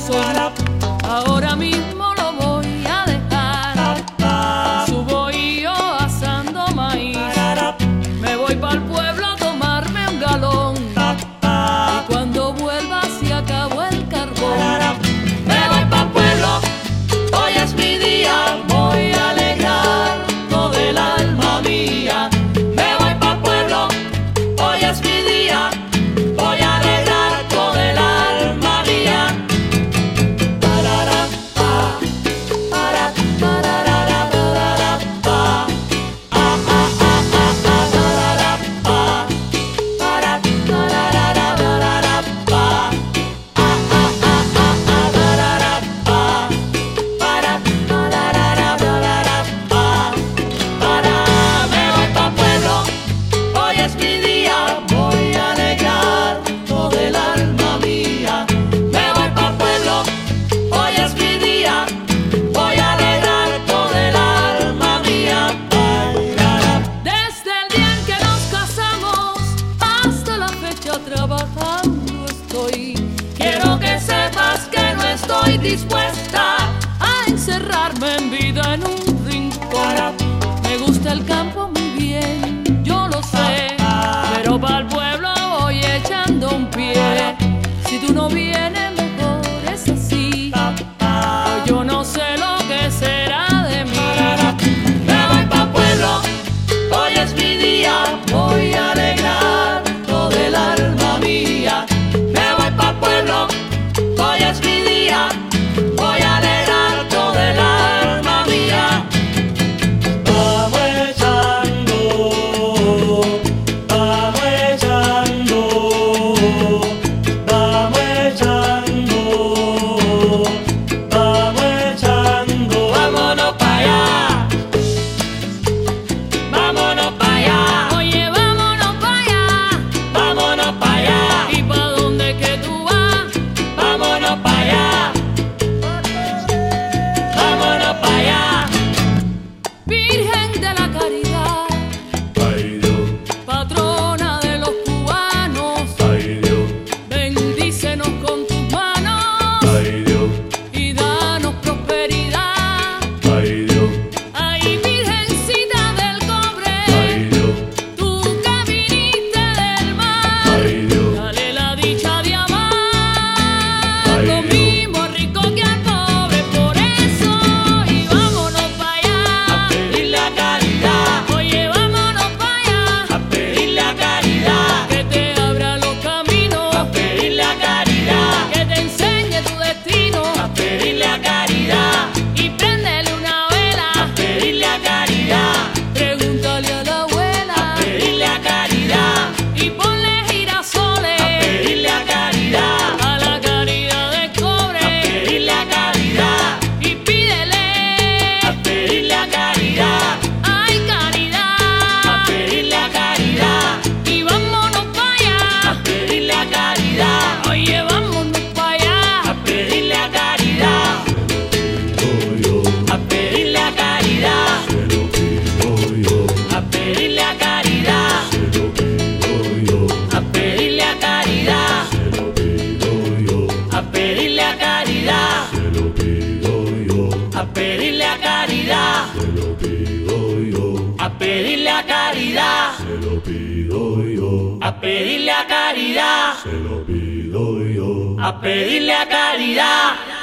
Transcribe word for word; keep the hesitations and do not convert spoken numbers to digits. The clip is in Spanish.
corazón. Ahora mismo lo voy a dejar. Subo y yo asando maíz. Me voy pa'l pueblo a tomarme un galón. Y cuando vuelva se acabó el carbón. Me voy pa'l pueblo, hoy es mi día. Voy a alegrar todo el alma mía. Me voy pa'l pueblo, hoy es mi día. Voy a alegrar todo el alma mía. Parará, pa, para, parará, parará, pa. Ah, ah, ah, ah, ah, parará, pa. Para, parará, parará, pa. Ah, ah, ah, ah, ah, parará, pa. Para, parará, parará, pa. Para, me voy pa'l pueblo, hoy es mi día. Voy a alegrar todo el alma mía. Me voy pa'l pueblo, hoy es mi día. Voy a alegrar todo el alma mía. Desde el día en que nos casamos hasta la fecha trabajando estoy. Quiero que sepas que no estoy dispuesta a encerrarme en vida en un rincón. Me gusta el campo muy bien, yo lo sé, pero pa'l pueblo voy echando un pie. Si tú no vienes mejor es así. Hoy yo no sé lo que será de mí. Me voy pa'l pueblo, hoy es mi día. Voy a alegrar todo el alma mía. Me voy pa'l pueblo, hoy es mi día. Voy a alegrar todo el alma mía. Vamos echando, vamos echando, vamos echando, vamos echando. Vámonos pa' allá, vámonos pa' allá. Oye, vámonos pa' allá, vámonos pa' allá. ¿Y pa' dónde que tú vas? Vámonos pa' allá, vámonos pa' allá. Virgen de la Caridad, Ay Dios, patrona de los cubanos, ay Dios, bendícenos con tus manos ay Dios, y danos prosperidad. ay Dios, Ay, Virgencita del Cobre, ay Dios, tú que viniste del mar, ay Dios, dale la dicha de amar. Ay, Lo Dios. mismo rico que al pobre, por eso y vámonos pa' allá. pedir la caridad, Oye, vámonos pa' allá, a pedir la caridad, que te abra los caminos, a pedir la caridad, que te enseñe tu destino a pedir la caridad, y préndele una vela. pedir la caridad, Pregúntale a la abuela pedir la caridad, y ponle girasoles pedir la caridad, a la caridad de cobre pedir la caridad, y pídele, pedir la caridad, ay caridad, pedir la caridad, y vámonos pa' allá. pedir la caridad, Oye, vámonos pa' allá. a pedir la caridad, a pedir la caridad, a pedir la caridad, a pedir la caridad, a pedir la caridad, a pedir la caridad, a pedir la caridad, Se lo pido yo, a pedir la caridad, se lo pido yo. a pedir la caridad.